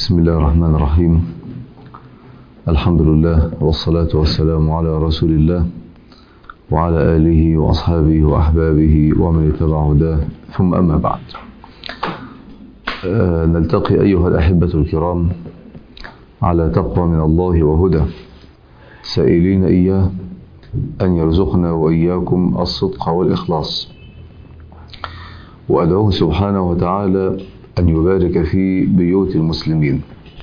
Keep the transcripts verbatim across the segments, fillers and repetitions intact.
بسم الله الرحمن الرحيم. الحمد لله والصلاة والسلام على رسول الله وعلى آله وأصحابه وأحبابه ومن اتبع هداه، ثم أما بعد. آه نلتقي أيها الأحبة الكرام على تقوى من الله وهدى، سائلين إياه أن يرزقنا وإياكم الصدق والإخلاص، وأدعوه سبحانه وتعالى أن يبارك في بيوت المسلمين،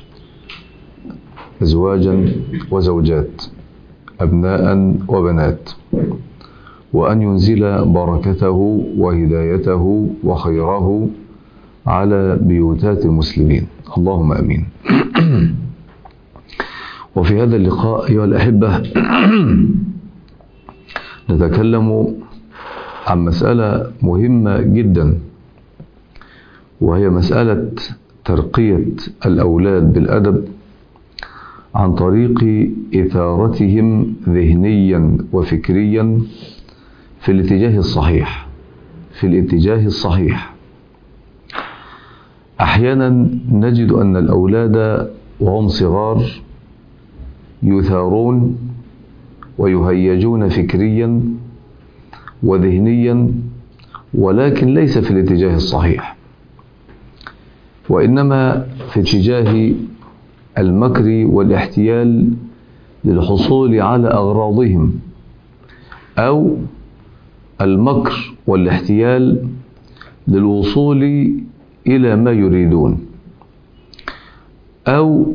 أزواجا وزوجات، أبناء وبنات، وأن ينزل بركته وهدايته وخيره على بيوتات المسلمين، اللهم أمين. وفي هذا اللقاء أيها الأحبة نتكلم عن مسألة مهمة جدا، وهي مسألة ترقية الأولاد بالأدب عن طريق إثارتهم ذهنيا وفكريا في الاتجاه الصحيح في الاتجاه الصحيح أحيانا نجد أن الأولاد وهم صغار يثارون ويهيجون فكريا وذهنيا، ولكن ليس في الاتجاه الصحيح، وإنما في اتجاه المكر والاحتيال للحصول على أغراضهم، أو المكر والاحتيال للوصول إلى ما يريدون، أو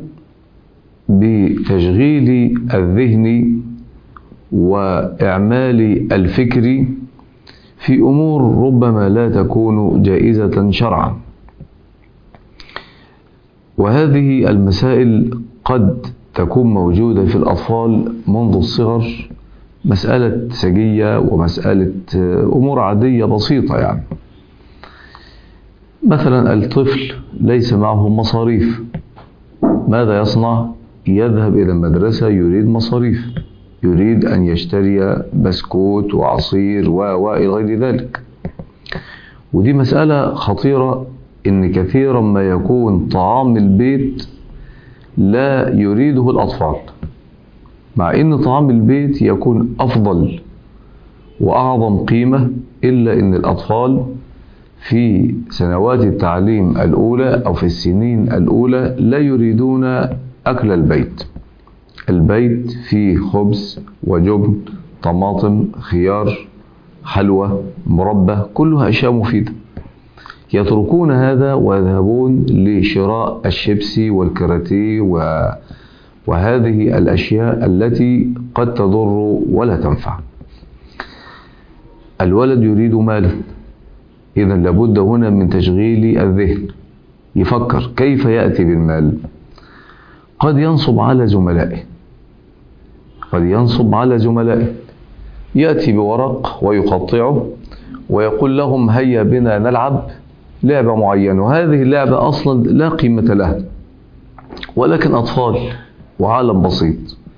بتشغيل الذهن وإعمال الفكر في أمور ربما لا تكون جائزة شرعا. وهذه المسائل قد تكون موجودة في الأطفال منذ الصغر، مسألة سجية ومسألة أمور عادية بسيطة. يعني مثلا الطفل ليس معه مصاريف، ماذا يصنع؟ يذهب إلى المدرسة، يريد مصاريف، يريد أن يشتري بسكوت وعصير وإلى غير ذلك. ودي مسألة خطيرة، إن كثيرا ما يكون طعام البيت لا يريده الأطفال، مع إن طعام البيت يكون أفضل وأعظم قيمة، إلا إن الأطفال في سنوات التعليم الأولى أو في السنين الأولى لا يريدون أكل البيت. البيت فيه خبز وجبن، طماطم، خيار، حلوى، مربى، كلها أشياء مفيدة. يتركون هذا ويذهبون لشراء الشيبسي والكاراتيه وهذه الأشياء التي قد تضر ولا تنفع. الولد يريد مالا، إذا لابد هنا من تشغيل الذهن، يفكر كيف يأتي بالمال. قد ينصب على زملائه قد ينصب على زملائه يأتي بورق ويقطعه ويقول لهم هيا بنا نلعب لعبة معينة، وهذه اللعبة أصلا لا قيمة لها، ولكن أطفال وعالم بسيط.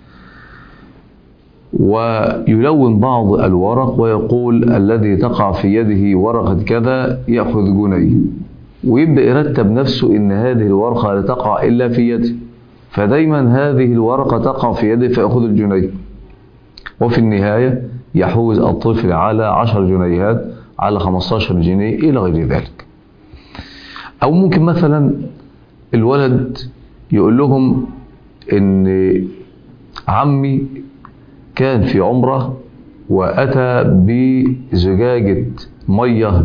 ويلون بعض الورق ويقول الذي تقع في يده ورقة كذا يأخذ جنيه، ويبدأ يرتب نفسه إن هذه الورقة لا تقع إلا في يده، فدايما هذه الورقة تقع في يده فيأخذ الجنيه، وفي النهاية يحوز الطفل على عشر جنيهات، على خمستاشر جنيه إلى غير ذلك. أو ممكن مثلا الولد يقول لهم إن عمي كان في عمره وأتى بزجاجة مية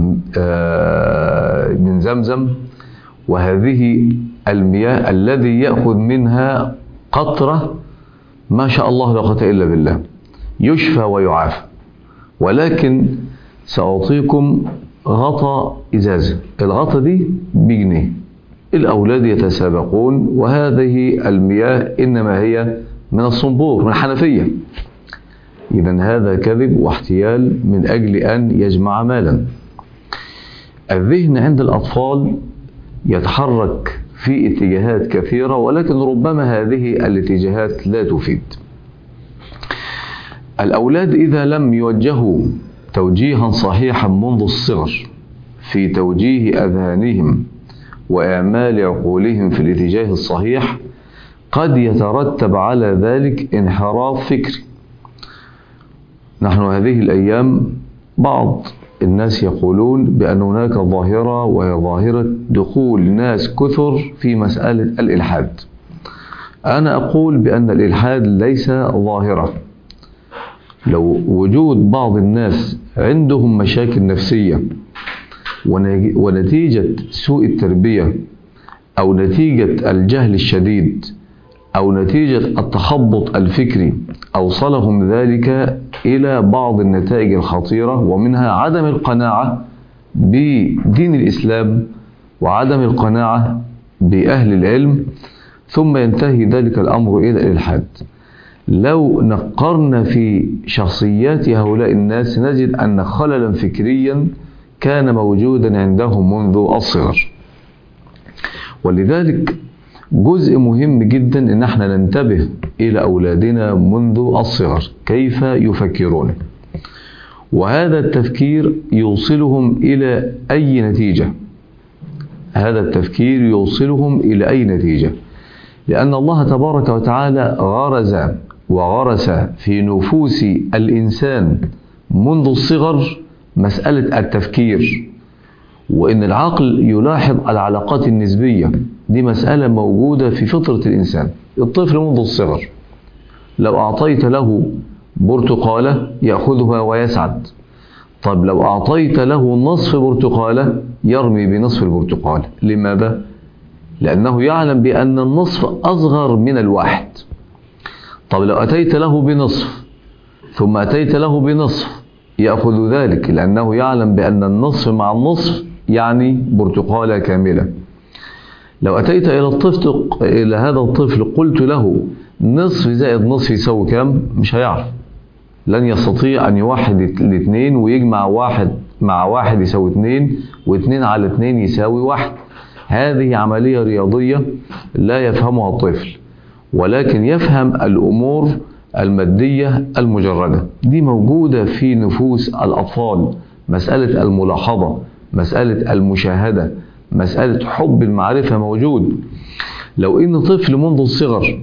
من زمزم، وهذه المياه الذي يأخذ منها قطرة ما شاء الله لا قوة إلا بالله يشفى ويعافى، ولكن سأعطيكم غطا إزازة، الغطا دي بجنيه. الأولاد يتسابقون، وهذه المياه إنما هي من الصنبور، من الحنفية. إذن هذا كذب واحتيال من أجل أن يجمع مالا. الذهن عند الأطفال يتحرك في اتجاهات كثيرة، ولكن ربما هذه الاتجاهات لا تفيد. الأولاد إذا لم يوجهوا توجيها صحيحا منذ الصغر في توجيه أذهانهم وإعمال عقولهم في الاتجاه الصحيح قد يترتب على ذلك انحراف فكري. نحن هذه الأيام بعض الناس يقولون بأن هناك ظاهرة، وهي ظاهرة دخول ناس كثر في مسألة الإلحاد. أنا أقول بأن الإلحاد ليس ظاهرة. لو وجود بعض الناس عندهم مشاكل نفسية ونتيجة سوء التربية أو نتيجة الجهل الشديد أو نتيجة التخبط الفكري أوصلهم ذلك إلى بعض النتائج الخطيرة، ومنها عدم القناعة بدين الإسلام وعدم القناعة بأهل العلم، ثم ينتهي ذلك الأمر إلى الإلحاد. لو نقرنا في شخصيات هؤلاء الناس نجد أن خللا فكريا كان موجودا عندهم منذ الصغر. ولذلك جزء مهم جدا ان احنا ننتبه الى اولادنا منذ الصغر كيف يفكرون، وهذا التفكير يوصلهم الى اي نتيجة. هذا التفكير يوصلهم الى اي نتيجة، لان الله تبارك وتعالى غرز وغرس في نفوس الانسان منذ الصغر مسألة التفكير، وإن العقل يلاحظ العلاقات النسبية. دي مسألة موجودة في فطرة الإنسان. الطفل منذ الصغر لو أعطيت له برتقالة يأخذها ويسعد. طب لو أعطيت له نصف برتقالة يرمي بنصف البرتقالة. لماذا؟ لأنه يعلم بأن النصف أصغر من الواحد. طب لو أتيت له بنصف ثم أتيت له بنصف يأخذ ذلك، لأنه يعلم بأن النصف مع النصف يعني برتقالة كاملة. لو أتيت إلى الطفل إلى هذا الطفل قلت له نصف زائد نصف يساوي كام؟ مش هيعرف. لن يستطيع أن يوحد الاثنين ويجمع واحد مع واحد يساوي اثنين، واثنين على اثنين يساوي واحد. هذه عملية رياضية لا يفهمها الطفل، ولكن يفهم الأمور المادية المجردة. دي موجودة في نفوس الأطفال. مسألة الملاحظة، مسألة المشاهدة، مسألة حب المعرفة موجود. لو إن طفل منذ الصغر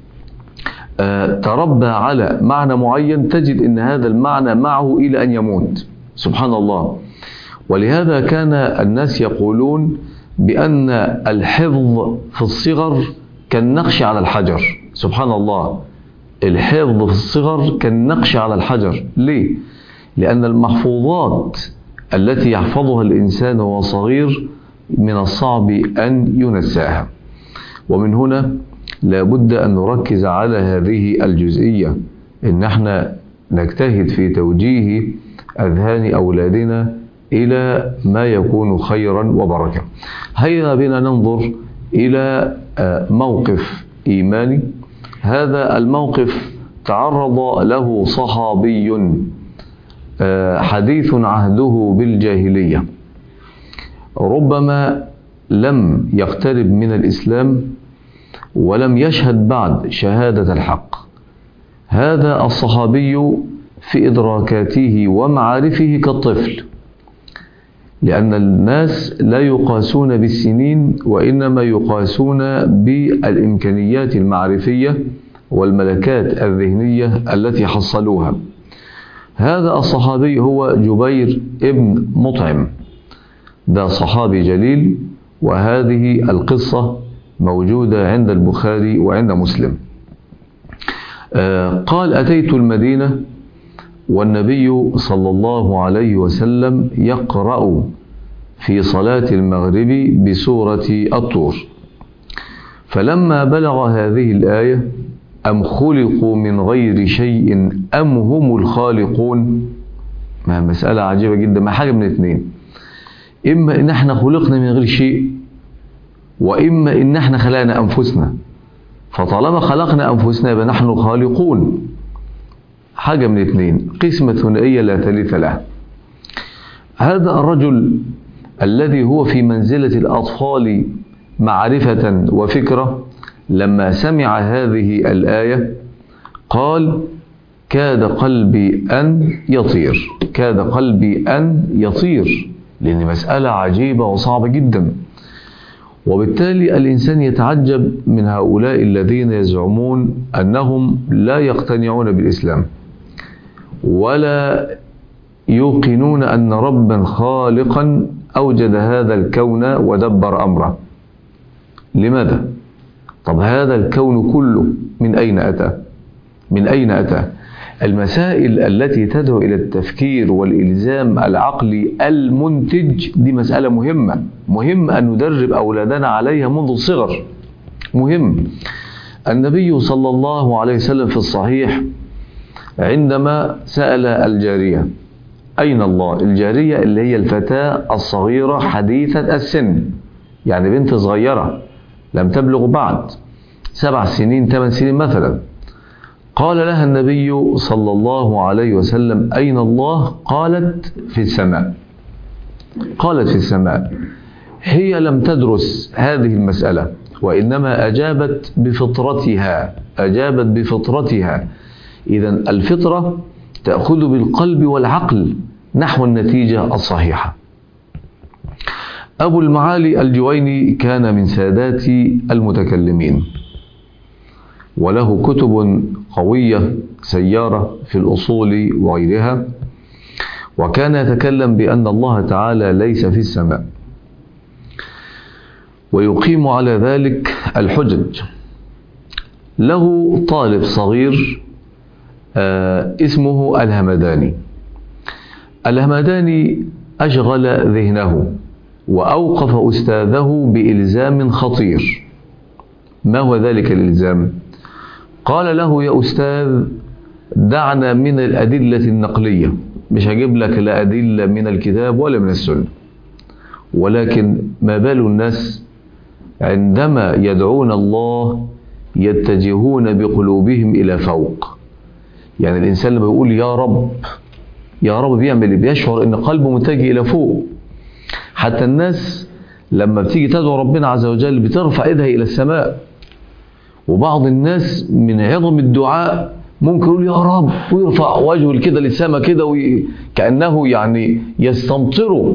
آه تربى على معنى معين تجد إن هذا المعنى معه إلى أن يموت. سبحان الله. ولهذا كان الناس يقولون بأن الحفظ في الصغر كالنقش على الحجر. سبحان الله. الحفظ في الصغر كالنقش على الحجر. ليه؟ لأن المحفوظات التي يحفظها الإنسان وهو صغير من الصعب أن ينساها. ومن هنا لابد أن نركز على هذه الجزئية، إن احنا نجتهد في توجيه أذهان أولادنا إلى ما يكون خيرا وبركة. هيا بنا ننظر إلى موقف إيماني. هذا الموقف تعرض له صحابي حديث عهده بالجاهلية، ربما لم يقترب من الإسلام ولم يشهد بعد شهادة الحق. هذا الصحابي في إدراكاته ومعارفه كالطفل، لأن الناس لا يقاسون بالسنين وإنما يقاسون بالإمكانيات المعرفية والملكات الذهنية التي حصلوها. هذا الصحابي هو جبير ابن مطعم. ده صحابي جليل، وهذه القصة موجودة عند البخاري وعند مسلم. قال أتيت المدينة والنبي صلى الله عليه وسلم يقرأ في صلاة المغرب بسورة الطور، فلما بلغ هذه الآية أم خلقوا من غير شيء أم هم الخالقون. ما مسألة عجيبة جدا. ما حاجة من اثنين، إما إن احنا خلقنا من غير شيء، وإما إن احنا خلقنا أنفسنا. فطالما خلقنا أنفسنا يبقى نحن خالقون. حاجة من اثنين، قسمة ثنائية لا ثالث لها. هذا الرجل الذي هو في منزلة الأطفال معرفة وفكرة لما سمع هذه الآية قال كاد قلبي أن يطير. كاد قلبي أن يطير، لأن مسألة عجيبة وصعبة جدا. وبالتالي الإنسان يتعجب من هؤلاء الذين يزعمون أنهم لا يقتنعون بالإسلام ولا يوقنون أن ربا خالقا أوجد هذا الكون ودبر أمره. لماذا؟ طب هذا الكون كله من أين أتى؟ من أين أتى؟ المسائل التي تدعو إلى التفكير والإلزام العقلي المنتج دي مسألة مهمة، مهم أن ندرب أولادنا عليها منذ الصغر، مهم. النبي صلى الله عليه وسلم في الصحيح عندما سأل الجارية أين الله؟ الجارية اللي هي الفتاة الصغيرة حديثة السن، يعني بنت صغيرة لم تبلغ بعد سبع سنين ثمان سنين مثلا. قال لها النبي صلى الله عليه وسلم أين الله؟ قالت في السماء. قالت في السماء. هي لم تدرس هذه المسألة، وإنما أجابت بفطرتها، أجابت بفطرتها. إذن الفطرة تأخذ بالقلب والعقل نحو النتيجة الصحيحة. أبو المعالي الجويني كان من سادات المتكلمين، وله كتب قوية سيارة في الأصول وغيرها، وكان يتكلم بأن الله تعالى ليس في السماء، ويقيم على ذلك الحجج. له طالب صغير آه اسمه الهمداني. الهمداني أشغل ذهنه وأوقف أستاذه بإلزام خطير. ما هو ذلك الإلزام؟ قال له يا أستاذ دعنا من الأدلة النقلية، مش هجيب لك لا أدلة من الكتاب ولا من السنة، ولكن ما بال الناس عندما يدعون الله يتجهون بقلوبهم إلى فوق. يعني الإنسان لما يقول يا رب يا رب بيعمل بيشعر إن قلبه متجه إلى فوق. حتى الناس لما بتيجي تدعو ربنا عز وجل بترفع إيدها إلى السماء، وبعض الناس من عظم الدعاء ممكن يقول يا رب ويرفع وجهه كده للسماء كده كأنه يعني يستمطر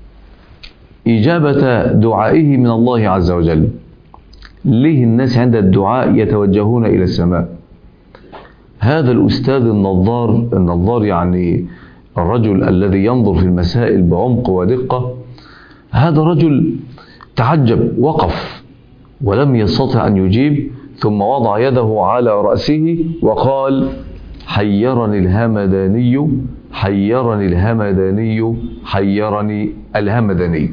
إجابة دعائه من الله عز وجل. ليه الناس عند الدعاء يتوجهون إلى السماء؟ هذا الأستاذ النظار، النظار يعني الرجل الذي ينظر في المسائل بعمق ودقة، هذا رجل تعجب، وقف ولم يستطع أن يجيب، ثم وضع يده على رأسه وقال حيرني الهمداني حيرني الهمداني حيرني الهمداني.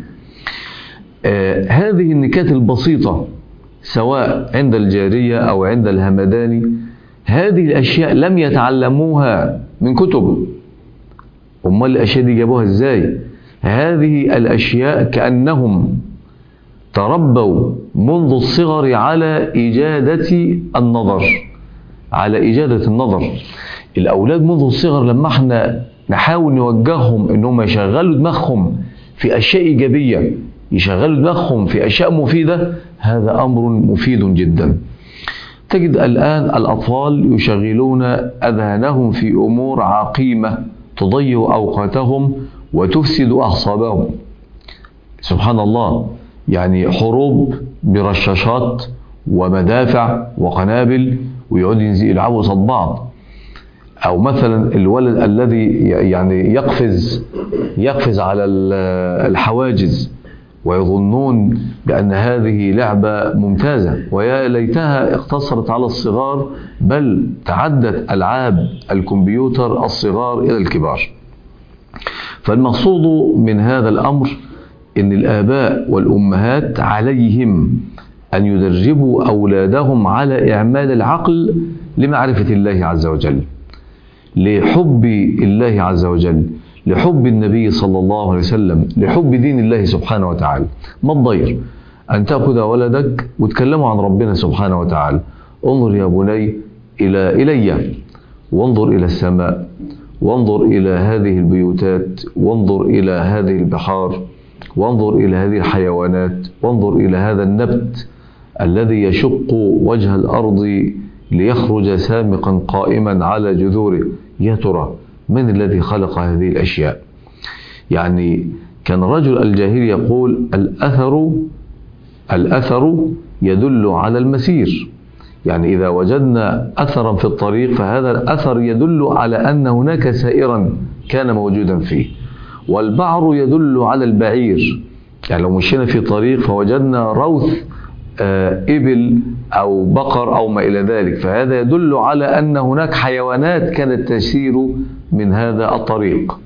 آه هذه النكات البسيطة سواء عند الجارية أو عند الهمداني، هذه الأشياء لم يتعلموها من كتب. أمال الأشياء دي جابوها إزاي؟ هذه الأشياء كأنهم تربوا منذ الصغر على إجادة النظر، على إجادة النظر. الأولاد منذ الصغر لما احنا نحاول نوجههم إنهم يشغلوا دماغهم في أشياء إيجابية، يشغلوا دماغهم في أشياء مفيدة، هذا أمر مفيد جدا. تجد الآن الأطفال يشغلون أذهانهم في أمور عقيمة تضيع أوقاتهم وتفسد أعصابهم. سبحان الله، يعني حروب برشاشات ومدافع وقنابل ويقعدوا يلعبوا قصاد بعض. أو مثلا الولد الذي يعني يقفز يقفز على الحواجز ويظنون بأن هذه لعبة ممتازة، ويا ليتها اقتصرت على الصغار، بل تعدت ألعاب الكمبيوتر الصغار إلى الكبار. فالمقصود من هذا الأمر إن الآباء والأمهات عليهم أن يدربوا أولادهم على إعمال العقل لمعرفة الله عز وجل، لحب الله عز وجل، لحب النبي صلى الله عليه وسلم، لحب دين الله سبحانه وتعالى. ما الضير أن تأخذ ولدك وتكلموا عن ربنا سبحانه وتعالى. انظر يا بني إلى إلي، وانظر إلى السماء، وانظر إلى هذه البيوتات، وانظر إلى هذه البحار، وانظر إلى هذه الحيوانات، وانظر إلى هذا النبت الذي يشق وجه الأرض ليخرج سامقا قائما على جذوره. يا ترى من الذي خلق هذه الأشياء؟ يعني كان رجل الجاهلي يقول الأثر الأثر يدل على المسير، يعني إذا وجدنا أثرا في الطريق فهذا الأثر يدل على أن هناك سائرا كان موجودا فيه. والبعر يدل على البعير، يعني لو مشينا في طريق فوجدنا روث إبل أو بقر أو ما إلى ذلك، فهذا يدل على أن هناك حيوانات كانت تسير من هذا الطريق.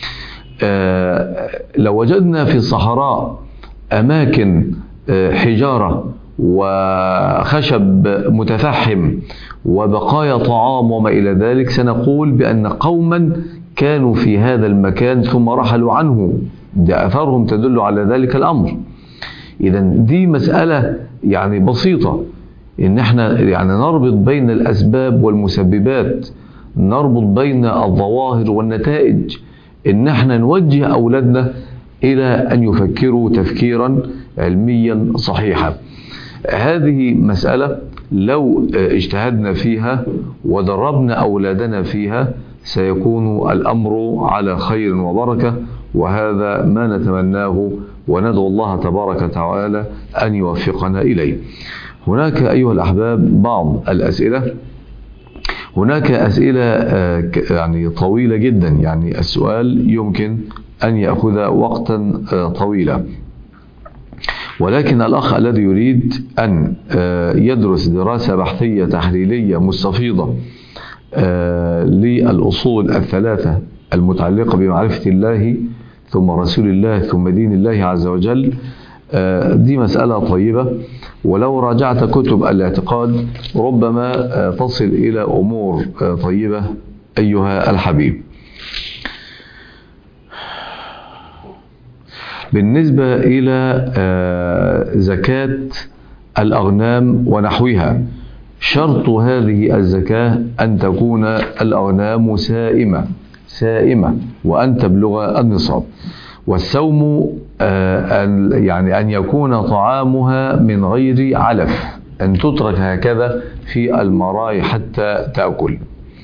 لو وجدنا في الصحراء أماكن حجارة وخشب متفحم وبقايا طعام وما إلى ذلك، سنقول بأن قوما كانوا في هذا المكان ثم رحلوا عنه، ده أثرهم تدل على ذلك الأمر. إذا دي مسألة يعني بسيطة، إن احنا يعني نربط بين الأسباب والمسببات، نربط بين الظواهر والنتائج، إن احنا نوجه أولادنا إلى أن يفكروا تفكيرا علميا صحيحا. هذه مسألة لو اجتهدنا فيها ودربنا أولادنا فيها سيكون الأمر على خير وبركة، وهذا ما نتمناه وندعو الله تبارك وتعالى أن يوفقنا إليه. هناك أيها الأحباب بعض الأسئلة، هناك أسئلة يعني طويلة جدا، يعني السؤال يمكن أن يأخذ وقتا طويلا، ولكن الأخ الذي يريد أن يدرس دراسة بحثية تحليلية مستفيضة للأصول الثلاثة المتعلقة بمعرفة الله ثم رسول الله ثم دين الله عز وجل، دي مسألة طيبة، ولو راجعت كتب الاعتقاد ربما تصل إلى أمور طيبة أيها الحبيب. بالنسبة إلى زكاة الأغنام ونحوها، شرط هذه الزكاة أن تكون الأغنام سائمة سائمة وأن تبلغ النصاب، والسوم يعني أن يكون طعامها من غير علف، أن تترك هكذا في المراعي حتى تأكل.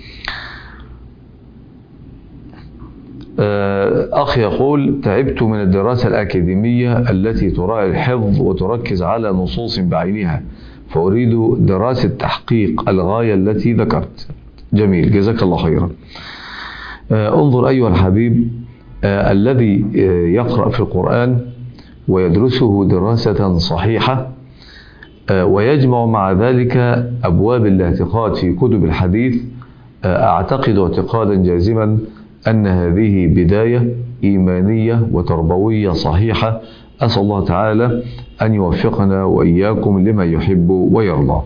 أخ يقول: تعبت من الدراسة الأكاديمية التي تراعي الحفظ وتركز على نصوص بعينها، فأريد دراسة تحقيق الغاية التي ذكرت. جميل، جزاك الله خيرا. انظر أيها الحبيب، الذي يقرأ في القرآن ويدرسه دراسة صحيحة ويجمع مع ذلك أبواب الاعتقاد في كتب الحديث، أعتقد اعتقادا جازما أن هذه بداية إيمانية وتربوية صحيحة. أسأل الله تعالى أن يوفقنا وإياكم لما يحب ويرضى.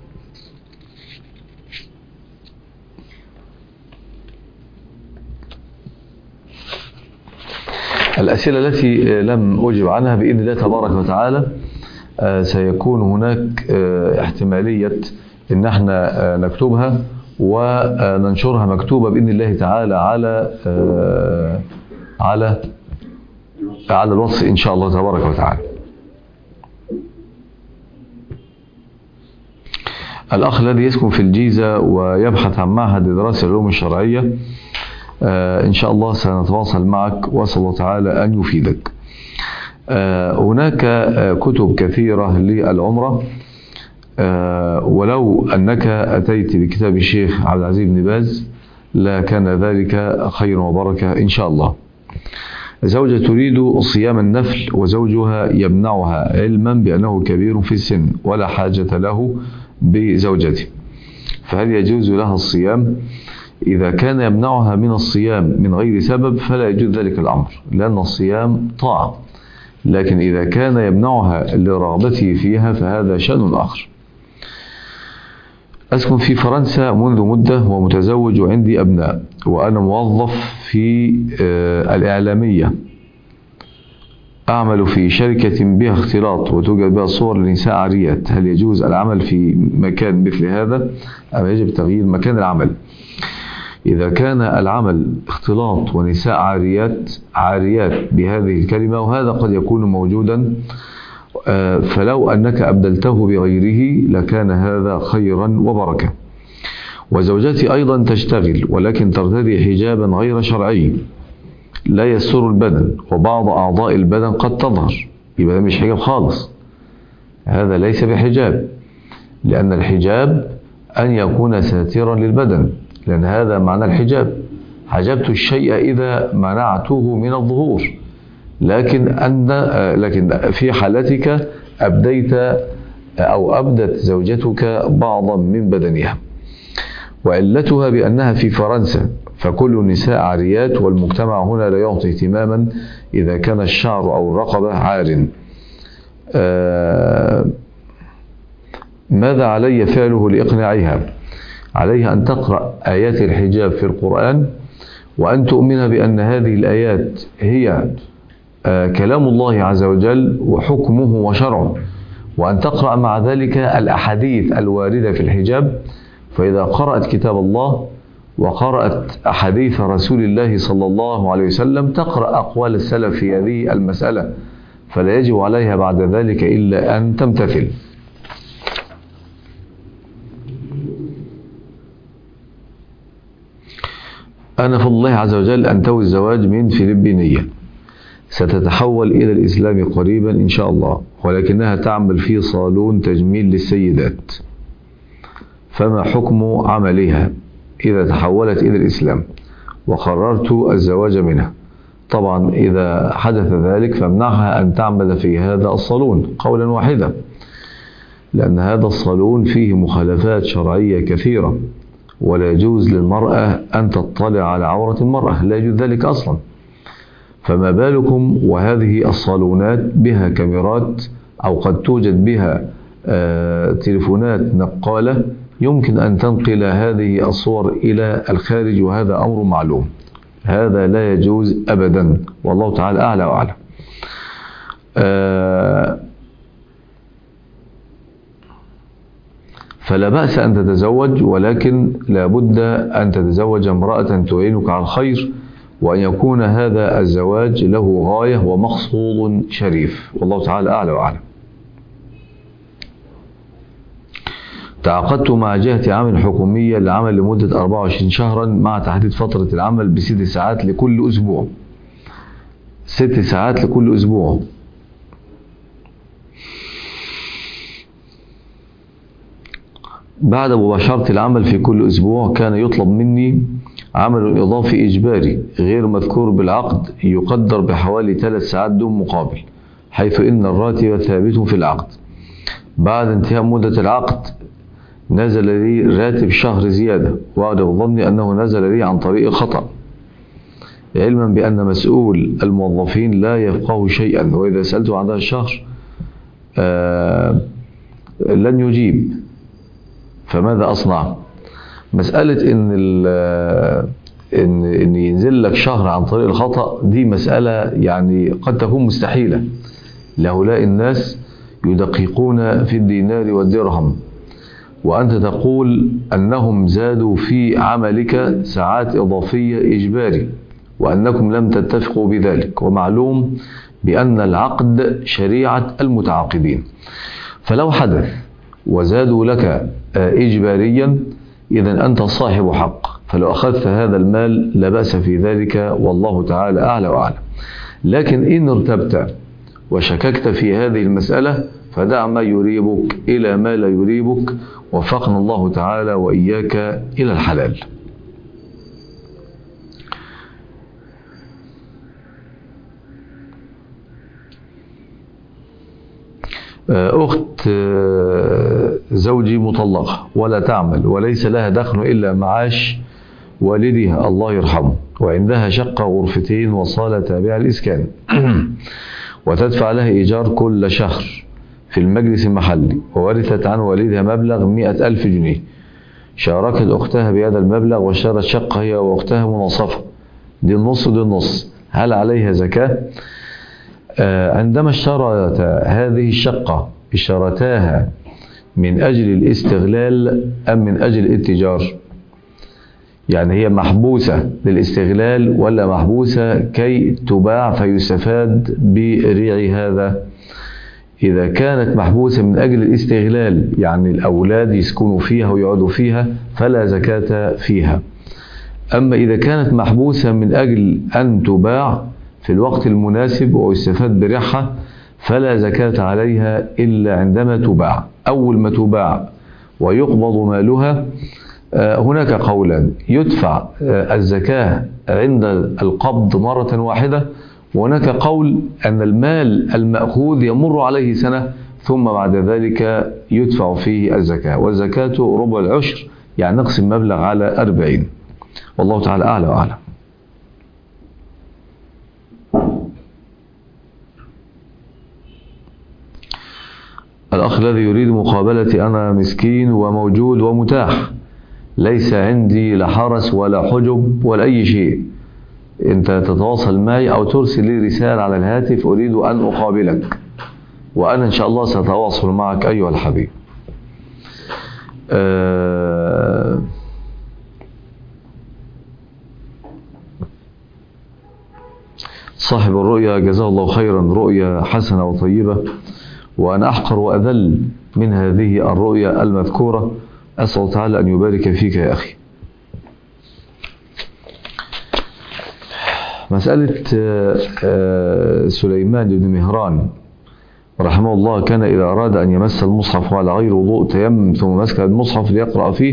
الأسئلة التي لم أجب عنها بإذن الله تبارك وتعالى سيكون هناك احتمالية إن احنا نكتبها وننشرها مكتوبة بإذن الله تعالى على على على الوصف إن شاء الله تبارك وتعالى. الأخ الذي يسكن في الجيزة ويبحث عن معهد لدراسة العلوم الشرعية، إن شاء الله سنتواصل معك وأسأل الله تعالى أن يفيدك. هناك كتب كثيرة للعمرة، ولو أنك أتيت بكتاب الشيخ عبد العزيز بن باز لكان ذلك خير وبركة إن شاء الله. زوجة تريد صيام النفل وزوجها يمنعها علما بأنه كبير في السن ولا حاجة له بزوجته، فهل يجوز لها الصيام؟ إذا كان يمنعها من الصيام من غير سبب فلا يجوز ذلك الأمر، لأن الصيام طاعة، لكن إذا كان يمنعها لرغبته فيها فهذا شأن آخر. أسكن في فرنسا منذ مدة ومتزوج وعندي أبناء، وأنا موظف في الإعلامية، أعمل في شركة بها اختلاط وتوجد بها صور لنساء عاريات، هل يجوز العمل في مكان مثل هذا أم يجب تغيير مكان العمل؟ إذا كان العمل اختلاط ونساء عاريات عاريات بهذه الكلمة، وهذا قد يكون موجودا، فلو أنك أبدلته بغيره لكان هذا خيرا وبركة. وزوجتي أيضا تشتغل ولكن ترتدي حجابا غير شرعي لا يستر البدن وبعض أعضاء البدن قد تظهر، يبقى ده مش حجاب خالص، هذا ليس بحجاب، لأن الحجاب أن يكون ساترا للبدن، لأن هذا معنى الحجاب. حجبت الشيء إذا منعته من الظهور، لكن أن لكن في حالتك أبديت أو أبدت زوجتك بعضا من بدنها، وعلتها بأنها في فرنسا، فكل النساء عاريات، والمجتمع هنا لا يعطي اهتماما إذا كان الشعر أو الرقبة عار. آه ماذا علي فعله لإقناعها؟ عليها أن تقرأ آيات الحجاب في القرآن، وأن تؤمن بأن هذه الآيات هي آه كلام الله عز وجل وحكمه وشرعه، وأن تقرأ مع ذلك الأحاديث الواردة في الحجاب. فإذا قرأت كتاب الله وقرأت أحاديث رسول الله صلى الله عليه وسلم تقرأ أقوال السلف في هذه المسألة، فلا يجب عليها بعد ذلك إلا أن تمتثل. أنا فضل الله عز وجل أنتوي الزواج من فلبينية ستتحول إلى الإسلام قريبا إن شاء الله، ولكنها تعمل في صالون تجميل للسيدات، فما حكم عملها إذا تحولت إلى الإسلام وقررت الزواج منها؟ طبعا إذا حدث ذلك فامنعها أن تعمل في هذا الصالون قولا واحدا، لأن هذا الصالون فيه مخالفات شرعية كثيرة، ولا يجوز للمرأة أن تطلع على عورة المرأة، لا يجوز ذلك أصلا. فما بالكم وهذه الصالونات بها كاميرات، أو قد توجد بها آه تليفونات نقالة يمكن أن تنقل هذه الصور إلى الخارج، وهذا أمر معلوم. هذا لا يجوز أبدا، والله تعالى أعلى وأعلم. آه فلا بأس أن تتزوج، ولكن لا بد أن تتزوج امرأة تعينك على الخير، وأن يكون هذا الزواج له غاية ومقصود شريف، والله تعالى أعلى وأعلم. تعاقدت مع جهة عمل حكومية للعمل لمدة أربعة وعشرين شهرا مع تحديد فترة العمل بست ساعات لكل أسبوع. ست ساعات لكل أسبوع. بعد مباشرة العمل في كل أسبوع كان يطلب مني عمل إضافي إجباري غير مذكور بالعقد يقدر بحوالي ثلاث ساعات دون مقابل، حيث إن الراتب ثابت في العقد. بعد انتهاء مدة العقد نزل لي راتب شهر زيادة، وأغلب ظني أنه نزل لي عن طريق خطأ، علما بأن مسؤول الموظفين لا يفقه شيئا، وإذا سألته عن هذا الشهر آه لن يجيب، فماذا أصنع؟ مسألة إن, إن, إن ينزل لك شهر عن طريق الخطأ دي مسألة يعني قد تكون مستحيلة. لهؤلاء الناس يدققون في الدينار والدرهم، وأنت تقول أنهم زادوا في عملك ساعات إضافية إجباري، وأنكم لم تتفقوا بذلك، ومعلوم بأن العقد شريعة المتعاقدين. فلو حدث وزادوا لك إجباريا إذن أنت صاحب حق، فلو أخذت هذا المال لا بأس في ذلك، والله تعالى أعلى وأعلم. لكن إن ارتبت وشككت في هذه المسألة فدع ما يريبك إلى ما لا يريبك، وفقنا الله تعالى وإياك إلى الحلال. أخت زوجي مطلقة ولا تعمل وليس لها دخل إلا معاش والدها الله يرحمه، وعندها شقة غرفتين وصالة تابعة للإسكان وتدفع لها إيجار كل شهر في المجلس المحلي، وورثت عن والدها مبلغ مئة ألف جنيه. شاركت أختها بهذا المبلغ واشترت شقة هي وأختها مناصفة، دي النص دي النص، هل عليها زكاة؟ آه عندما اشترت هذه الشقة اشترتاها من أجل الاستغلال أم من أجل الاتجار؟ يعني هي محبوسة للاستغلال ولا محبوسة كي تباع فيستفاد بريع هذا؟ إذا كانت محبوسة من أجل الاستغلال، يعني الأولاد يسكنوا فيها ويقعدوا فيها، فلا زكاة فيها. أما إذا كانت محبوسة من أجل أن تباع في الوقت المناسب ويستفاد بريعها، فلا زكاة عليها إلا عندما تباع. أول ما تباع ويقبض مالها هناك قولان: يدفع الزكاة عند القبض مرة واحدة، وهناك قول أن المال المأخوذ يمر عليه سنة ثم بعد ذلك يدفع فيه الزكاة، والزكاة ربع العشر، يعني نقسم مبلغ على أربعين. والله تعالى أعلى وأعلم. الأخ الذي يريد مقابلتي: أنا مسكين وموجود ومتاح، ليس عندي لا حرس ولا حجب ولا أي شيء. أنت تتواصل معي أو ترسل لي رسالة على الهاتف: أريد أن أقابلك، وأنا إن شاء الله سأتواصل معك أيها الحبيب. أه صاحب الرؤيا جزاه الله خيرا، رؤيا حسنة وطيبة، وأنا أحقر وأذل من هذه الرؤيا المذكورة. أسأل الله تعالى أن يبارك فيك يا أخي. مسألة سليمان بن مهران رحمه الله، كان إذا أراد أن يمس المصحف وعلى غير وضوء تيمم ثم مسك المصحف ليقرأ فيه.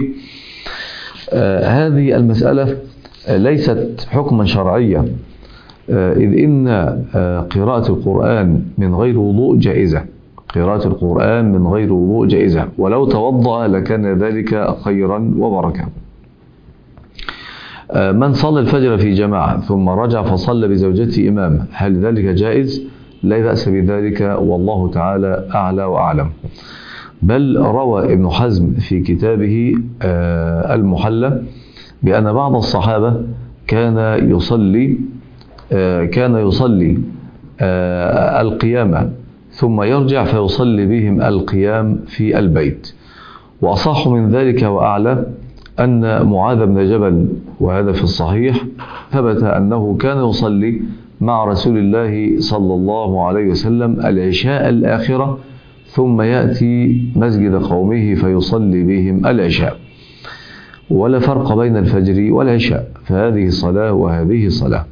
هذه المسألة ليست حكما شرعيا، إذ إن قراءة القرآن من غير وضوء جائزة. قراءة القرآن من غير وضوء جائزة، ولو توضأ لكان ذلك خيرا وبركة. من صلى الفجر في جماعة ثم رجع فصلى بزوجته إمامه، هل ذلك جائز؟ لا بأس بذلك، والله تعالى أعلى وأعلم. بل روى ابن حزم في كتابه المحلى بأن بعض الصحابة كان يصلي كان يصلي القيامة ثم يرجع فيصلي بهم القيام في البيت. وأصح من ذلك وأعلى أن معاذ بن جبل، وهذا في الصحيح، ثبت أنه كان يصلي مع رسول الله صلى الله عليه وسلم العشاء الآخرة ثم يأتي مسجد قومه فيصلي بهم العشاء، ولا فرق بين الفجر والعشاء، فهذه صلاة وهذه صلاة.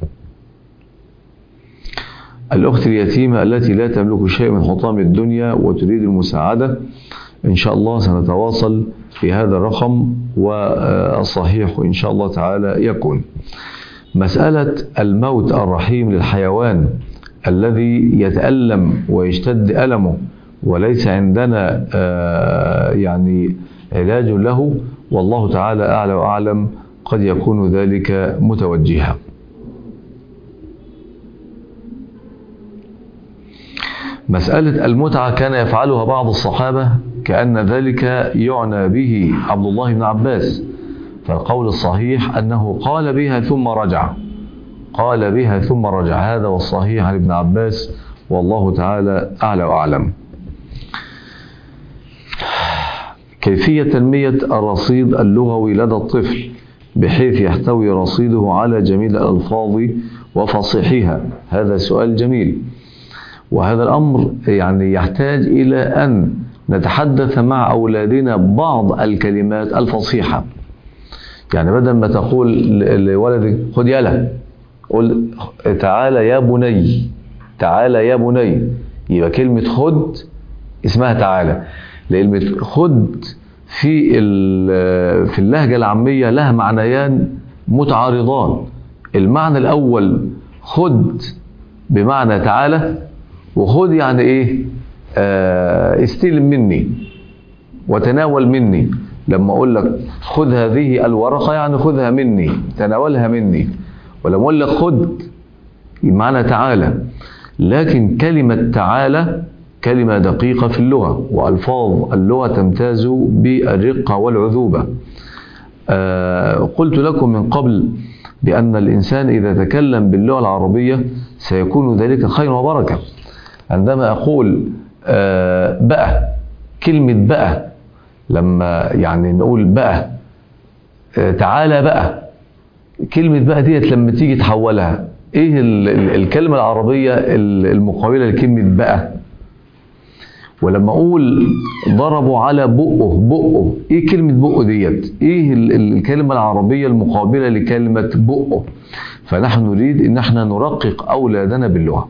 الأخت اليتيمة التي لا تملك شيء من حطام الدنيا وتريد المساعدة، إن شاء الله سنتواصل في هذا الرقم، والصحيح إن شاء الله تعالى يكون. مسألة الموت الرحيم للحيوان الذي يتألم ويشتد ألمه وليس عندنا يعني علاج له، والله تعالى أعلى وأعلم، قد يكون ذلك متوجها. مسألة المتعة كان يفعلها بعض الصحابة كأن ذلك يعنى به عبد الله بن عباس، فالقول الصحيح أنه قال بها ثم رجع قال بها ثم رجع هذا والصحيح عن ابن عباس، والله تعالى أعلى وأعلم. كيفية تنمية الرصيد اللغوي لدى الطفل بحيث يحتوي رصيده على جميع الألفاظ وفصيحها، هذا سؤال جميل، وهذا الأمر يعني يحتاج إلى أن نتحدث مع أولادنا بعض الكلمات الفصيحة. يعني بدل ما تقول لولدك خد يلا، قل تعالى يا بني، تعالى يا بني، يبقى كلمة خد اسمها تعالى. لأن خد في في اللهجة العامية لها معنيان متعارضان. المعنى الأول خد بمعنى تعالى، وخد يعني ايه؟ آه استلم مني وتناول مني. لما اقول لك خذ هذه الورقة يعني خذها مني، تناولها مني. ولما اقول لك خد بمعنى تعالى. لكن كلمة تعالى كلمة دقيقة في اللغة، وألفاظ اللغة تمتاز بالرقة والعذوبة. آه قلت لكم من قبل بأن الإنسان إذا تكلم باللغة العربية سيكون ذلك خير وبركة. عندما أقول آه بقى، كلمة بقى، لما يعني نقول بقى آه تعالى بقى، كلمة بقى ديت لما تيجي تحولها ايه الكلمة العربية المقابلة لكلمة بقى؟ ولما اقول ضربوا على بقه، بقه ايه كلمة بقه ديت؟ ايه الكلمة العربية المقابلة لكلمة بقه؟ فنحن نريد ان احنا نرقق اولادنا باللغة.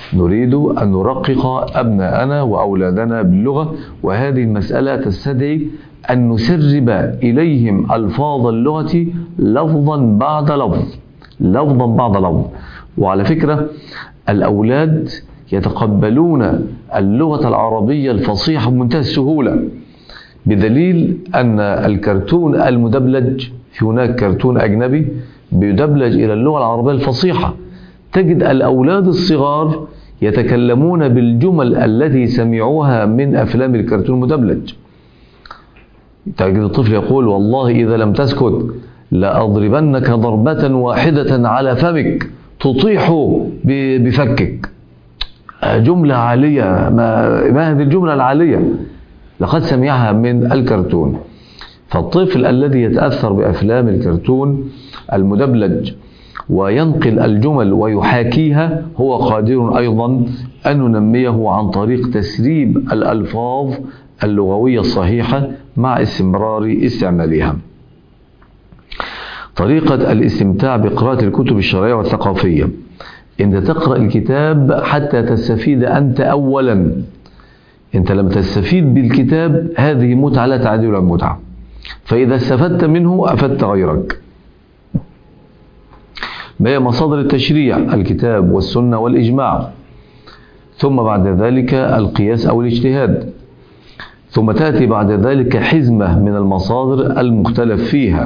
نريد أن نرقق أبناءنا وأولادنا باللغة، وهذه المسألة تستدعي أن نسرب إليهم ألفاظ اللغة لفظا بعد لفظ لفظا بعد لفظ. وعلى فكرة الأولاد يتقبلون اللغة العربية الفصيحة بمنتهى السهولة، بدليل أن الكرتون المدبلج، في هناك كرتون أجنبي بيدبلج إلى اللغة العربية الفصيحة، تجد الأولاد الصغار يتكلمون بالجمل التي سمعوها من أفلام الكرتون المدبلج. تجد الطفل يقول: والله إذا لم تسكت لأضربنك ضربة واحدة على فمك تطيح بفكك. جملة عالية، ما, ما هذه الجملة العالية؟ لقد سمعها من الكرتون. فالطفل الذي يتأثر بأفلام الكرتون المدبلج وينقل الجمل ويحاكيها هو قادر أيضا أن ننميه عن طريق تسريب الألفاظ اللغوية الصحيحة مع استمرار استعمالها. طريقة الاستمتاع بقراءة الكتب الشرعية والثقافية: أنت تقرأ الكتاب حتى تستفيد أنت أولا. أنت لم تستفيد بالكتاب، هذه متعة لا تعدل المتعة، فإذا استفدت منه أفدت غيرك. ما هي مصادر التشريع؟ الكتاب والسنة والإجماع، ثم بعد ذلك القياس أو الاجتهاد، ثم تأتي بعد ذلك حزمة من المصادر المختلف فيها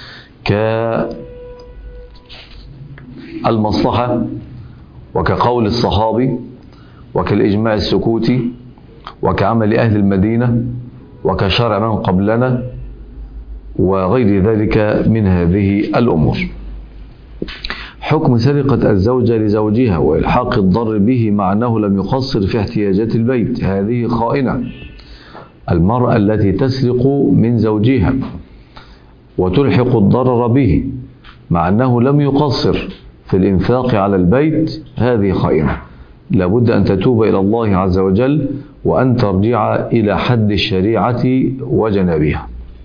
كالمصلحة وكقول الصحابي وكالإجماع السكوتي وكعمل أهل المدينة وكشرع من قبلنا وغير ذلك من هذه الأمور. حكم سرقة الزوجة لزوجها وإلحاق الضر به مع أنه لم يقصر في احتياجات البيت، هذه خائنة. المرأة التي تسرق من زوجها وتلحق الضرر به مع أنه لم يقصر في الإنفاق على البيت، هذه خائنة. لابد أن تتوب إلى الله عز وجل وأن ترجع إلى حد الشريعة وجنابها.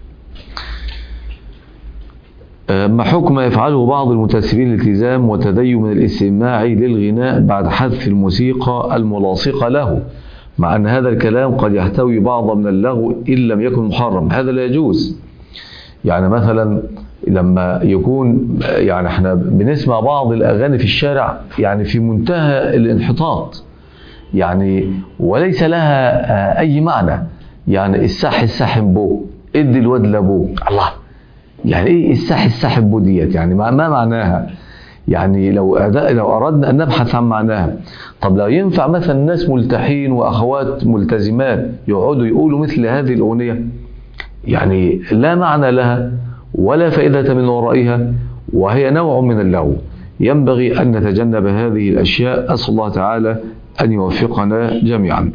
ما حكم يفعله بعض المتسبين الالتزام وتدين من الاستماع للغناء بعد حذف الموسيقى الملاصقة له، مع أن هذا الكلام قد يحتوي بعض من اللغو إن لم يكن محرم؟ هذا لا يجوز. يعني مثلا لما يكون يعني احنا بنسمع بعض الأغاني في الشارع يعني في منتهى الانحطاط، يعني وليس لها أي معنى، يعني السح السحن بو، ادي الواد لابوه. الله، يعني ايه السح السحن بو ديت؟ يعني ما معناها؟ يعني لو لو أردنا أن نبحث عن معناها، طب لو ينفع مثلا ناس ملتحين وأخوات ملتزمات يقعدوا يقولوا مثل هذه الأغنية، يعني لا معنى لها ولا فائدة من ورائها، وهي نوع من اللغو. ينبغي أن نتجنب هذه الأشياء. أسأل الله تعالى أن يوفقنا جميعا.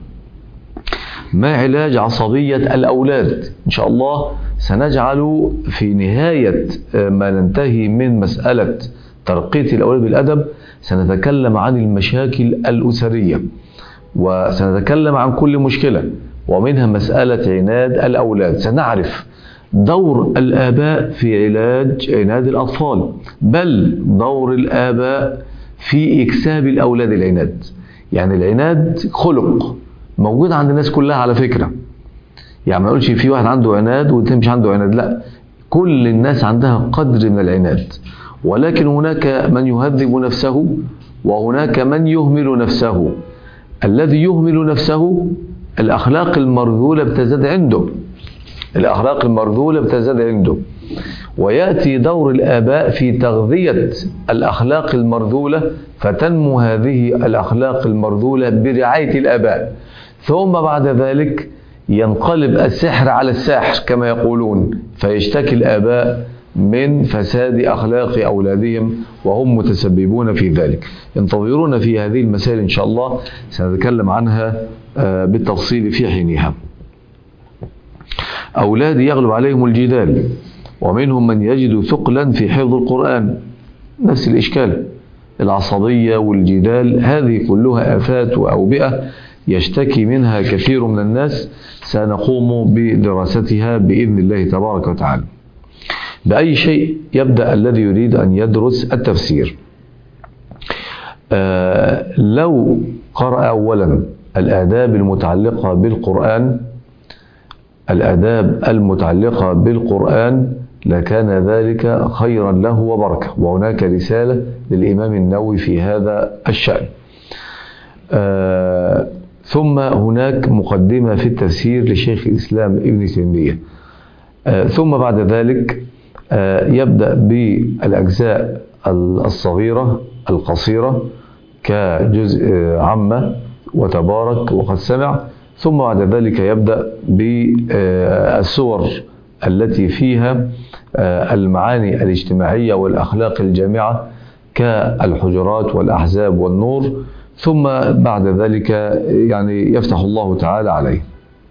ما علاج عصبية الأولاد؟ إن شاء الله سنجعل في نهاية ما ننتهي من مسألة ترقية الأولاد بالأدب سنتكلم عن المشاكل الأسرية، وسنتكلم عن كل مشكلة، ومنها مسألة عناد الأولاد. سنعرف دور الآباء في علاج عناد الأطفال، بل دور الآباء في إكساب الأولاد العناد. يعني العناد خلق موجود عند الناس كلها على فكرة، يعني ما نقولش في واحد عنده عناد والتاني مش عنده عناد، لا، كل الناس عندها قدر من العناد، ولكن هناك من يهذب نفسه وهناك من يهمل نفسه. الذي يهمل نفسه الأخلاق المرذولة بتزداد عنده، الأخلاق المرذولة بتزداد عنده، ويأتي دور الآباء في تغذية الأخلاق المرذولة فتنمو هذه الأخلاق المرذولة برعاية الآباء، ثم بعد ذلك ينقلب السحر على الساحر كما يقولون، فيشتكي الآباء من فساد أخلاق أولادهم وهم متسببون في ذلك. انتظرونا في هذه المسائل إن شاء الله، سنتكلم عنها بالتفصيل في حينها. أولادي يغلب عليهم الجدال، ومنهم من يجد ثقلا في حفظ القرآن، نفس الإشكال، العصبية والجدال، هذه كلها آفات وأوبئة يشتكي منها كثير من الناس، سنقوم بدراستها بإذن الله تبارك وتعالى. بأي شيء يبدأ الذي يريد أن يدرس التفسير؟ آه لو قرأ أولا الآداب المتعلقة بالقرآن الآداب المتعلقة بالقرآن لكان ذلك خيرا له وبركة. وهناك رسالة للإمام النووي في هذا الشأن. آه ثم هناك مقدمة في التفسير لشيخ الإسلام ابن تيمية. آه ثم بعد ذلك آه يبدأ بالأجزاء الصغيرة القصيرة كجزء عامة وتبارك وقد سمع. ثم بعد ذلك يبدأ بالسور التي فيها المعاني الاجتماعية والأخلاق الجامعة كالحجرات والأحزاب والنور. ثم بعد ذلك يعني يفتح الله تعالى عليه.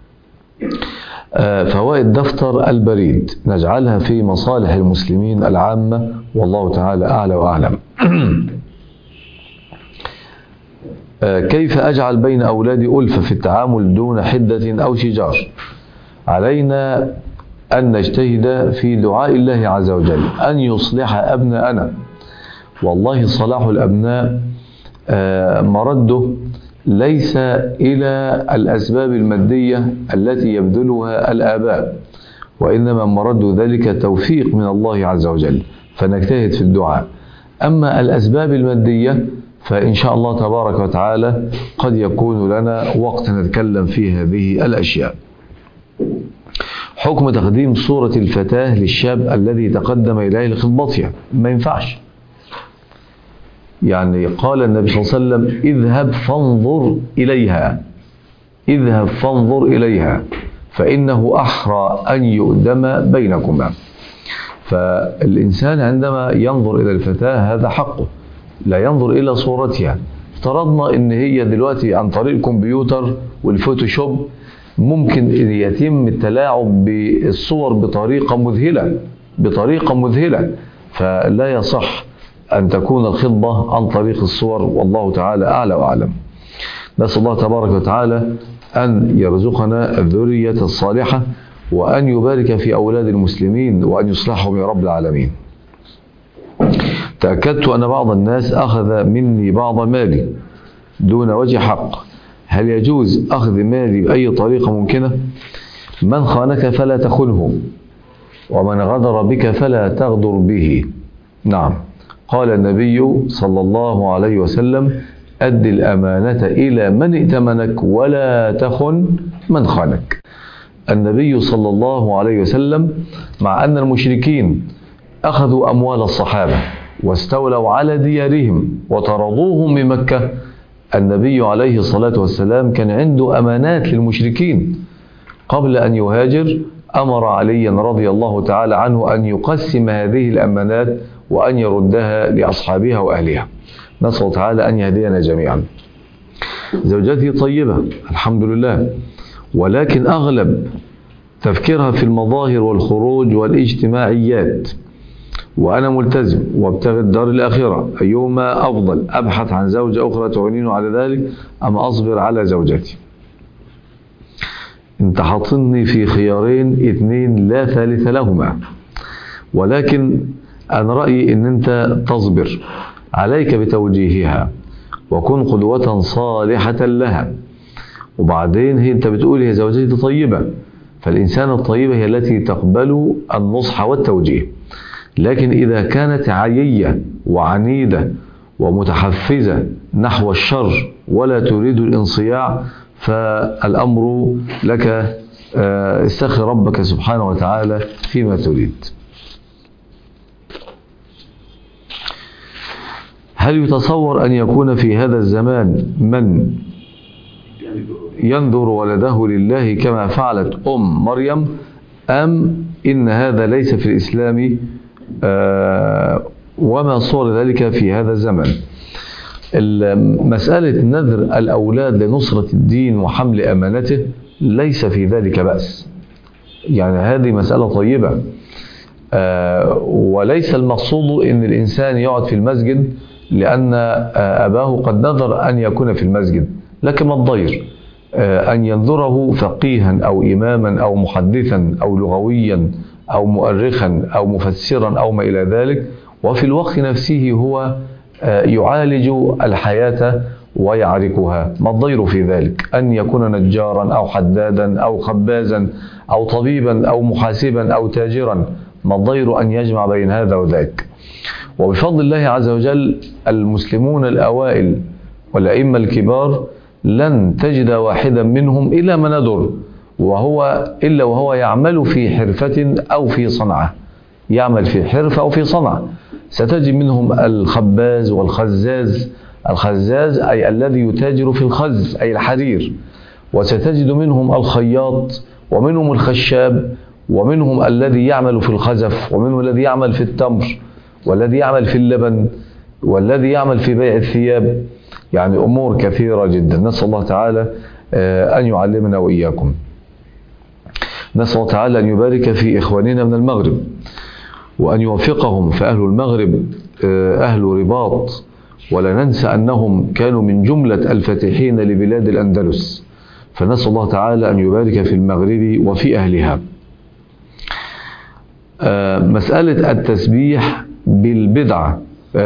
فوائد دفتر البريد نجعلها في مصالح المسلمين العامة والله تعالى أعلى وأعلم. كيف أجعل بين أولادي ألفة في التعامل دون حدة أو شجار؟ علينا أن نجتهد في دعاء الله عز وجل أن يصلح أبناءنا. والله صلاح الأبناء مرده ليس إلى الأسباب المادية التي يبذلها الآباء، وإنما مرد ذلك توفيق من الله عز وجل، فنجتهد في الدعاء. أما الأسباب المادية فإن شاء الله تبارك وتعالى قد يكون لنا وقت نتكلم في هذه الأشياء. حكم تقديم صورة الفتاة للشاب الذي تقدم إليه لخطبتها، ما ينفعش. يعني قال النبي صلى الله عليه وسلم اذهب فانظر إليها، اذهب فانظر إليها فإنه أحرى أن يؤدم بينكما. فالإنسان عندما ينظر إلى الفتاة هذا حقه، لا ينظر إلى صورتها. افترضنا ان هي دلوقتي عن طريق الكمبيوتر والفوتوشوب ممكن يتم التلاعب بالصور بطريقة مذهلة بطريقة مذهلة فلا يصح أن تكون الخطبة عن طريق الصور، والله تعالى أعلى وأعلم. نسأل الله تبارك وتعالى أن يرزقنا الذرية الصالحة وأن يبارك في أولاد المسلمين وأن يصلحهم يا رب العالمين. تأكدت أن بعض الناس أخذ مني بعض مالي دون وجه حق، هل يجوز أخذ مالي بأي طريقة ممكنة؟ من خانك فلا تخنه، ومن غدر بك فلا تغدر به. نعم، قال النبي صلى الله عليه وسلم أد الأمانة إلى من ائتمنك ولا تخن من خانك. النبي صلى الله عليه وسلم مع أن المشركين أخذوا أموال الصحابة واستولوا على ديارهم وطردوهم من مكة، النبي عليه الصلاة والسلام كان عنده أمانات للمشركين. قبل أن يهاجر أمر عليا رضي الله تعالى عنه أن يقسم هذه الأمانات وأن يردها لأصحابها وأهلها. نسأل الله تعالى أن يهدينا جميعا. زوجتي طيبة الحمد لله، ولكن أغلب تفكيرها في المظاهر والخروج والاجتماعيات، وأنا ملتزم وابتغي الدار الآخرة، أيهما أفضل؟ أبحث عن زوجة أخرى تعينين على ذلك أم أصبر على زوجتي؟ أنت حاطني في خيارين اثنين لا ثالث لهما، ولكن أنا رأيي أن أنت تصبر. عليك بتوجيهها وكن قدوة صالحة لها. وبعدين هي أنت بتقول هي زوجتي طيبة، فالإنسان الطيبة هي التي تقبل النصح والتوجيه. لكن إذا كانت عيية وعنيدة ومتحفزة نحو الشر ولا تريد الانصياع فالأمر لك استخر ربك سبحانه وتعالى فيما تريد. هل يتصور أن يكون في هذا الزمان من ينذر ولده لله كما فعلت أم مريم، أم إن هذا ليس في الإسلام آه وما صور ذلك في هذا الزمن؟ مسألة نذر الأولاد لنصرة الدين وحمل أمانته ليس في ذلك بأس، يعني هذه مسألة طيبة. آه وليس المقصود أن الإنسان يقعد في المسجد لأن آه أباه قد نذر أن يكون في المسجد، لكن ما الضير آه أن ينذره فقيها أو إماما أو محدثا أو لغويا أو مؤرخا أو مفسرا أو ما إلى ذلك، وفي الوقت نفسه هو يعالج الحياة ويعركها. ما الضير في ذلك؟ أن يكون نجارا أو حدادا أو خبازا أو طبيبا أو محاسبا أو تاجرا، ما الضير أن يجمع بين هذا وذاك؟ وبفضل الله عز وجل المسلمون الأوائل والأئمة الكبار لن تجد واحدا منهم إلا ما ندر وهو إلا وهو يعمل في حرفة أو في صنعة، يعمل في حرفة أو في صنعة. ستجد منهم الخباز والخزاز، الخزاز أي الذي يتاجر في الخز أي الحرير، وستجد منهم الخياط، ومنهم الخشاب، ومنهم الذي يعمل في الخزف، ومنهم الذي يعمل في التمر، والذي يعمل في اللبن، والذي يعمل في بيع الثياب. يعني أمور كثيرة جدا. نسأل الله تعالى أن يعلمنا وإياكم. نسأل الله تعالى أن يبارك في إخواننا من المغرب وأن يوفقهم، فأهل المغرب أهل رباط، ولا ننسى أنهم كانوا من جملة الفاتحين لبلاد الأندلس، فنسأل الله تعالى أن يبارك في المغرب وفي أهلها. مسألة التسبيح بالبدعة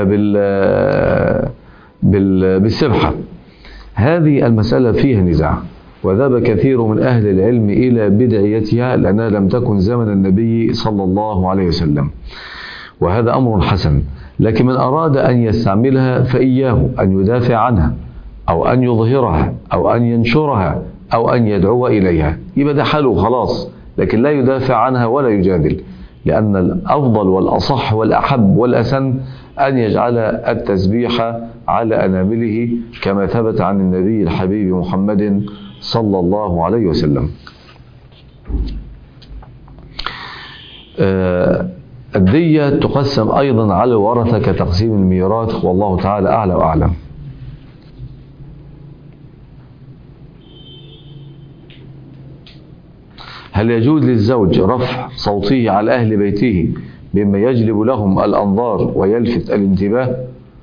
بالسبحة، هذه المسألة فيها نزاع، وذهب كثير من أهل العلم إلى بدعيتها لأنها لم تكن زمن النبي صلى الله عليه وسلم، وهذا أمر حسن. لكن من أراد أن يستعملها فإياه أن يدافع عنها أو أن يظهرها أو أن ينشرها أو أن يدعو إليها، يبقى ده حاله خلاص، لكن لا يدافع عنها ولا يجادل، لأن الأفضل والأصح والأحب والأسن أن يجعل التسبيح على أنامله كما ثبت عن النبي الحبيب محمد صلى الله عليه وسلم. الدية تقسم أيضا على الورثة كتقسيم الميراث، والله تعالى أعلى وأعلم. هل يجوز للزوج رفع صوته على أهل بيته بما يجلب لهم الأنظار ويلفت الانتباه؟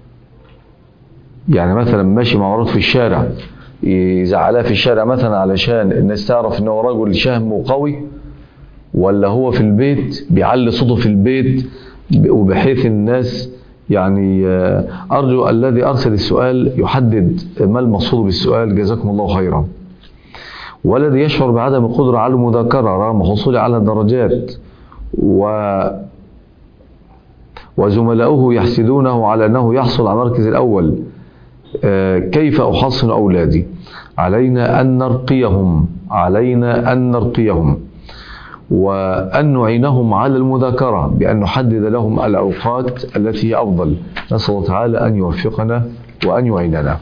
يعني مثلا ماشي مع مراته في الشارع يزعلها في الشارع مثلا علشان الناس تعرف انه رجل شهم وقوي، ولا هو في البيت بيعلي صوته في البيت وبحيث الناس يعني أرجو الذي أرسل السؤال يحدد ما المقصود بالسؤال، جزاكم الله خيرا. والذي يشعر بعدم القدرة على المذاكرة رغم حصوله على الدرجات و وزملاؤه يحسدونه على أنه يحصل على المركز الأول، كيف أحصن أولادي؟ علينا أن نرقيهم علينا أن نرقيهم وأن نعينهم على المذاكرة بأن نحدد لهم الأوقات التي هي أفضل. نسأل الله تعالى أن يوفقنا وأن يعيننا.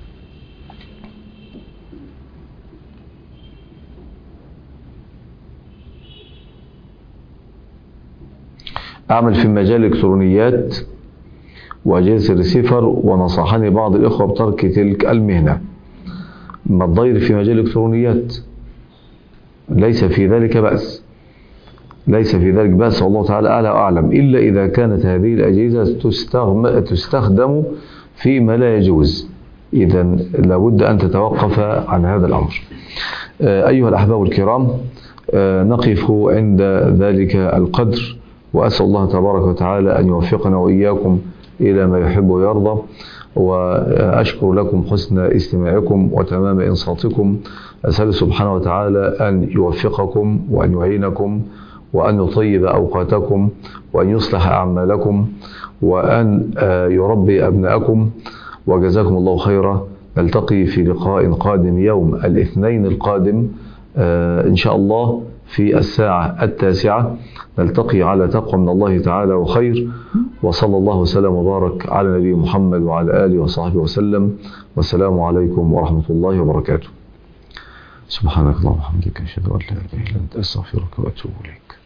أعمل في مجال الإلكترونيات وأجهزة الريسيفر، ونصحني بعض الإخوة بترك تلك المهنة. ما الضير في مجال الإلكترونيات؟ ليس في ذلك بأس ليس في ذلك بأس والله تعالى أعلى وأعلم، إلا إذا كانت هذه الأجهزة تستخدم فيما لا يجوز، إذا لابد أن تتوقف عن هذا الأمر. أيها الأحباب الكرام، نقف عند ذلك القدر، وأسأل الله تبارك وتعالى أن يوفقنا وإياكم إلى ما يحب ويرضى، وأشكر لكم حسن استماعكم وتمام إنصاتكم. أسأل سبحانه وتعالى أن يوفقكم وأن يعينكم وأن يطيب أوقاتكم وأن يصلح أعمالكم وأن يربي أبناءكم، وجزاكم الله خيرا. نلتقي في لقاء قادم يوم الاثنين القادم إن شاء الله في الساعة التاسعة، نلتقي على تقوى من الله تعالى وخير، وصلى الله وسلم وبارك على نبي محمد وعلى آله وصحبه وسلم، والسلام عليكم ورحمة الله وبركاته. سبحانك اللهم وبحمدك، أشهد أن لا إله إلا أنت، أستغفرك وأتوب إليك.